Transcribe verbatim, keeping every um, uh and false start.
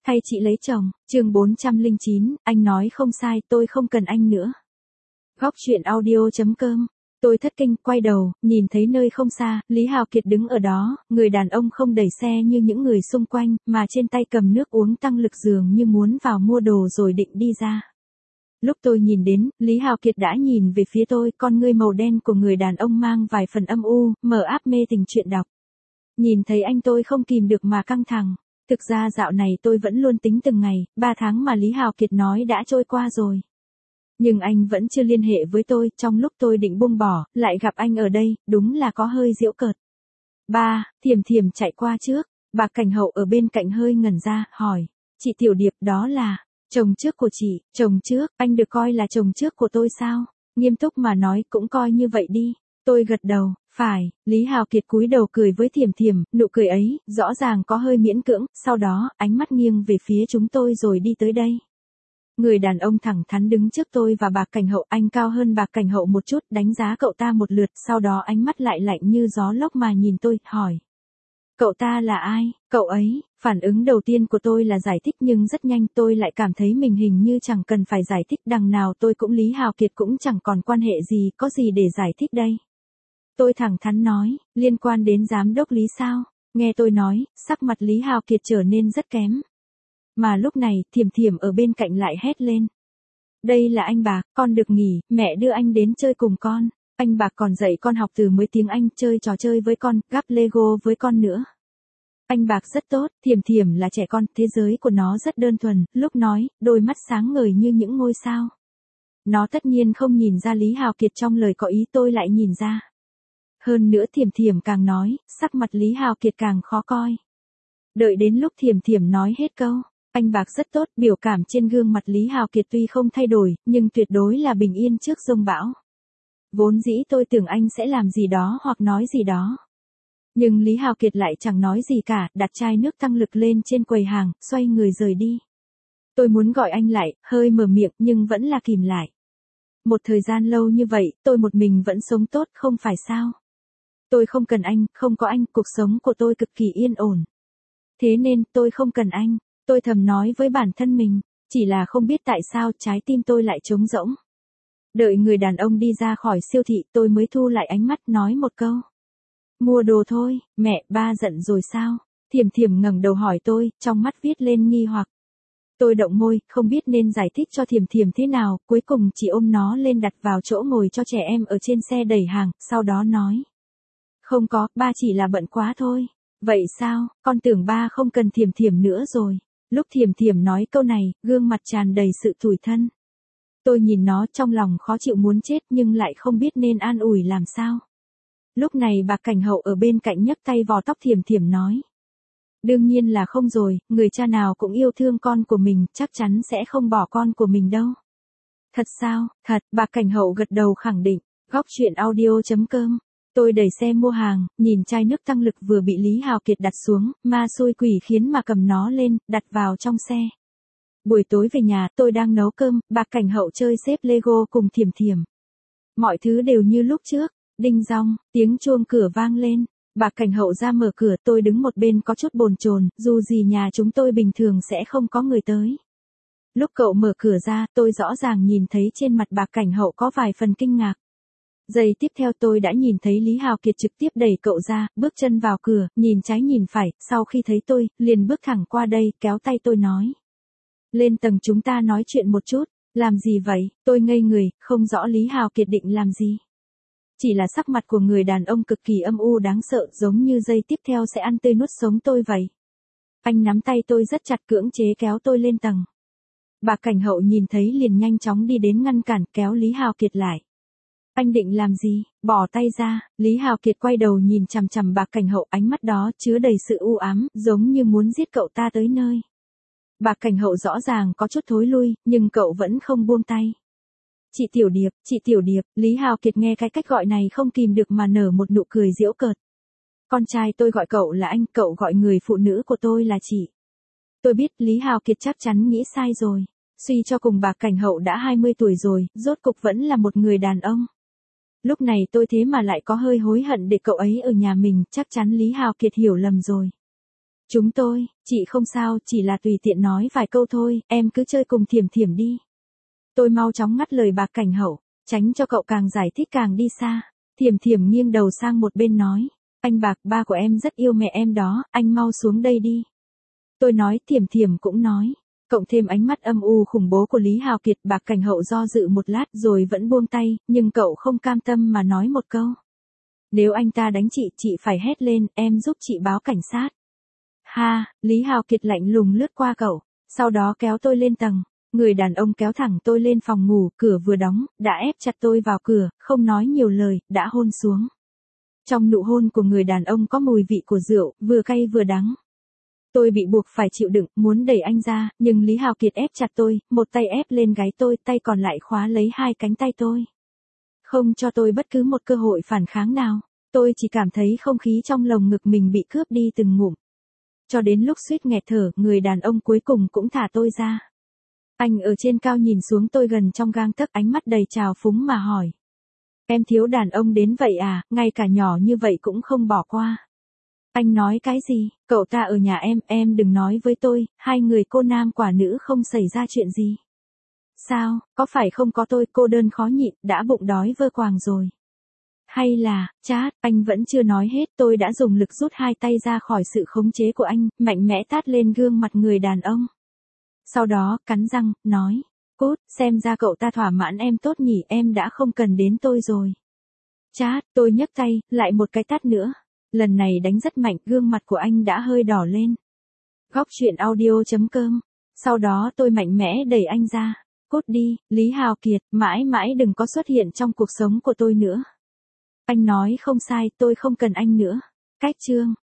Thay chị lấy chồng, chương bốn trăm lẻ chín, anh nói không sai, tôi không cần anh nữa. Góc truyện audio.com. Tôi thất kinh, quay đầu, nhìn thấy nơi không xa, Lý Hào Kiệt đứng ở đó, người đàn ông không đẩy xe như những người xung quanh, mà trên tay cầm nước uống tăng lực dường như muốn vào mua đồ rồi định đi ra. Lúc tôi nhìn đến, Lý Hào Kiệt đã nhìn về phía tôi, con ngươi màu đen của người đàn ông mang vài phần âm u, mờ áp mê tình chuyện đọc. Nhìn thấy anh tôi không kìm được mà căng thẳng. Thực ra dạo này tôi vẫn luôn tính từng ngày, ba tháng mà Lý Hào Kiệt nói đã trôi qua rồi. Nhưng anh vẫn chưa liên hệ với tôi, trong lúc tôi định buông bỏ, lại gặp anh ở đây, đúng là có hơi giễu cợt. Ba, Thiểm Thiểm chạy qua trước, bà Cảnh Hậu ở bên cạnh hơi ngẩn ra, hỏi, chị Tiểu Điệp đó là, chồng trước của chị, chồng trước, anh được coi là chồng trước của tôi sao? Nghiêm túc mà nói cũng coi như vậy đi. Tôi gật đầu, phải, Lý Hào Kiệt cúi đầu cười với Thiểm Thiểm, nụ cười ấy, rõ ràng có hơi miễn cưỡng, sau đó, ánh mắt nghiêng về phía chúng tôi rồi đi tới đây. Người đàn ông thẳng thắn đứng trước tôi và bà Cảnh Hậu, anh cao hơn bà Cảnh Hậu một chút, đánh giá cậu ta một lượt, sau đó ánh mắt lại lạnh như gió lốc mà nhìn tôi, hỏi. Cậu ta là ai? Cậu ấy, phản ứng đầu tiên của tôi là giải thích nhưng rất nhanh tôi lại cảm thấy mình hình như chẳng cần phải giải thích, đằng nào tôi cũng Lý Hào Kiệt cũng chẳng còn quan hệ gì, có gì để giải thích đây. Tôi thẳng thắn nói, liên quan đến giám đốc Lý sao? Nghe tôi nói, sắc mặt Lý Hào Kiệt trở nên rất kém. Mà lúc này, Thiểm Thiểm ở bên cạnh lại hét lên. Đây là anh Bạc, con được nghỉ, mẹ đưa anh đến chơi cùng con. Anh Bạc còn dạy con học từ mới tiếng Anh, chơi trò chơi với con, gắp Lego với con nữa. Anh Bạc rất tốt, Thiểm Thiểm là trẻ con, thế giới của nó rất đơn thuần, lúc nói, đôi mắt sáng ngời như những ngôi sao. Nó tất nhiên không nhìn ra Lý Hào Kiệt trong lời có ý, tôi lại nhìn ra. Hơn nữa Thiểm Thiểm càng nói, sắc mặt Lý Hào Kiệt càng khó coi. Đợi đến lúc Thiểm Thiểm nói hết câu, anh Bạc rất tốt, biểu cảm trên gương mặt Lý Hào Kiệt tuy không thay đổi, nhưng tuyệt đối là bình yên trước giông bão. Vốn dĩ tôi tưởng anh sẽ làm gì đó hoặc nói gì đó. Nhưng Lý Hào Kiệt lại chẳng nói gì cả, đặt chai nước tăng lực lên trên quầy hàng, xoay người rời đi. Tôi muốn gọi anh lại, hơi mở miệng nhưng vẫn là kìm lại. Một thời gian lâu như vậy, tôi một mình vẫn sống tốt, không phải sao? Tôi không cần anh, không có anh, cuộc sống của tôi cực kỳ yên ổn. Thế nên, tôi không cần anh, tôi thầm nói với bản thân mình, chỉ là không biết tại sao trái tim tôi lại trống rỗng. Đợi người đàn ông đi ra khỏi siêu thị, tôi mới thu lại ánh mắt nói một câu. Mua đồ thôi, mẹ, ba giận rồi sao? Thiểm Thiểm ngẩng đầu hỏi tôi, trong mắt viết lên nghi hoặc. Tôi động môi, không biết nên giải thích cho Thiểm Thiểm thế nào, cuối cùng chỉ ôm nó lên đặt vào chỗ ngồi cho trẻ em ở trên xe đẩy hàng, sau đó nói. Không có, ba chỉ là bận quá thôi. Vậy sao, con tưởng ba không cần Thiểm Thiểm nữa rồi. Lúc Thiểm Thiểm nói câu này, gương mặt tràn đầy sự tủi thân. Tôi nhìn nó trong lòng khó chịu muốn chết nhưng lại không biết nên an ủi làm sao. Lúc này bà Cảnh Hậu ở bên cạnh nhấc tay vò tóc Thiểm Thiểm nói. Đương nhiên là không rồi, người cha nào cũng yêu thương con của mình, chắc chắn sẽ không bỏ con của mình đâu. Thật sao, thật, bà Cảnh Hậu gật đầu khẳng định. Góc truyện audio.com. Tôi đẩy xe mua hàng, nhìn chai nước tăng lực vừa bị Lý Hào Kiệt đặt xuống, ma xui quỷ khiến mà cầm nó lên, đặt vào trong xe. Buổi tối về nhà, tôi đang nấu cơm, bà Cảnh Hậu chơi xếp Lego cùng Thiểm Thiểm. Mọi thứ đều như lúc trước, đinh dong, tiếng chuông cửa vang lên. Bà Cảnh Hậu ra mở cửa, tôi đứng một bên có chút bồn chồn, dù gì nhà chúng tôi bình thường sẽ không có người tới. Lúc cậu mở cửa ra, tôi rõ ràng nhìn thấy trên mặt bà Cảnh Hậu có vài phần kinh ngạc. Giây tiếp theo tôi đã nhìn thấy Lý Hào Kiệt trực tiếp đẩy cậu ra, bước chân vào cửa, nhìn trái nhìn phải, sau khi thấy tôi, liền bước thẳng qua đây, kéo tay tôi nói. Lên tầng chúng ta nói chuyện một chút, làm gì vậy, tôi ngây người, không rõ Lý Hào Kiệt định làm gì. Chỉ là sắc mặt của người đàn ông cực kỳ âm u đáng sợ, giống như giây tiếp theo sẽ ăn tươi nuốt sống tôi vậy. Anh nắm tay tôi rất chặt, cưỡng chế kéo tôi lên tầng. Bà Cảnh Hậu nhìn thấy liền nhanh chóng đi đến ngăn cản, kéo Lý Hào Kiệt lại. Anh định làm gì? Bỏ tay ra. Lý Hào Kiệt quay đầu nhìn chằm chằm bà Cảnh Hậu, ánh mắt đó chứa đầy sự u ám, giống như muốn giết cậu ta tới nơi. Bà Cảnh Hậu rõ ràng có chút thối lui, nhưng cậu vẫn không buông tay. Chị Tiểu Điệp, chị Tiểu Điệp, Lý Hào Kiệt nghe cái cách gọi này không kìm được mà nở một nụ cười giễu cợt. Con trai tôi gọi cậu là anh, cậu gọi người phụ nữ của tôi là chị. Tôi biết Lý Hào Kiệt chắc chắn nghĩ sai rồi. Suy cho cùng bà Cảnh Hậu đã hai mươi tuổi rồi, rốt cục vẫn là một người đàn ông. Lúc này tôi thế mà lại có hơi hối hận để cậu ấy ở nhà mình, chắc chắn Lý Hào Kiệt hiểu lầm rồi. Chúng tôi, chị không sao, chỉ là tùy tiện nói vài câu thôi, em cứ chơi cùng Thiểm Thiểm đi. Tôi mau chóng ngắt lời Bạc Cảnh Hậu, tránh cho cậu càng giải thích càng đi xa. Thiểm Thiểm nghiêng đầu sang một bên nói, anh Bạc, ba của em rất yêu mẹ em đó, anh mau xuống đây đi. Tôi nói, Thiểm Thiểm cũng nói. Cộng thêm ánh mắt âm u khủng bố của Lý Hào Kiệt, Bạc Cảnh Hậu do dự một lát rồi vẫn buông tay, nhưng cậu không cam tâm mà nói một câu. Nếu anh ta đánh chị, chị phải hét lên, em giúp chị báo cảnh sát. Ha, Lý Hào Kiệt lạnh lùng lướt qua cậu, sau đó kéo tôi lên tầng. Người đàn ông kéo thẳng tôi lên phòng ngủ, cửa vừa đóng, đã ép chặt tôi vào cửa, không nói nhiều lời, đã hôn xuống. Trong nụ hôn của người đàn ông có mùi vị của rượu, vừa cay vừa đắng. Tôi bị buộc phải chịu đựng, muốn đẩy anh ra, nhưng Lý Hào Kiệt ép chặt tôi, một tay ép lên gáy tôi, tay còn lại khóa lấy hai cánh tay tôi. Không cho tôi bất cứ một cơ hội phản kháng nào, tôi chỉ cảm thấy không khí trong lồng ngực mình bị cướp đi từng ngụm. Cho đến lúc suýt nghẹt thở, người đàn ông cuối cùng cũng thả tôi ra. Anh ở trên cao nhìn xuống tôi gần trong gang tấc, ánh mắt đầy trào phúng mà hỏi. Em thiếu đàn ông đến vậy à, ngay cả nhỏ như vậy cũng không bỏ qua. Anh nói cái gì, cậu ta ở nhà em, em đừng nói với tôi, hai người cô nam quả nữ không xảy ra chuyện gì. Sao, có phải không có tôi cô đơn khó nhịn, đã bụng đói vơ quàng rồi. Hay là, chát, anh vẫn chưa nói hết, tôi đã dùng lực rút hai tay ra khỏi sự khống chế của anh, mạnh mẽ tát lên gương mặt người đàn ông. Sau đó, cắn răng, nói, cút, xem ra cậu ta thỏa mãn em tốt nhỉ, em đã không cần đến tôi rồi. Chát, tôi nhấc tay, lại một cái tát nữa. Lần này đánh rất mạnh, gương mặt của anh đã hơi đỏ lên. Góc truyện audio chấm com. Sau đó tôi mạnh mẽ đẩy anh ra. Cút đi, Lý Hào Kiệt, mãi mãi đừng có xuất hiện trong cuộc sống của tôi nữa. Anh nói không sai, tôi không cần anh nữa. Cách chương.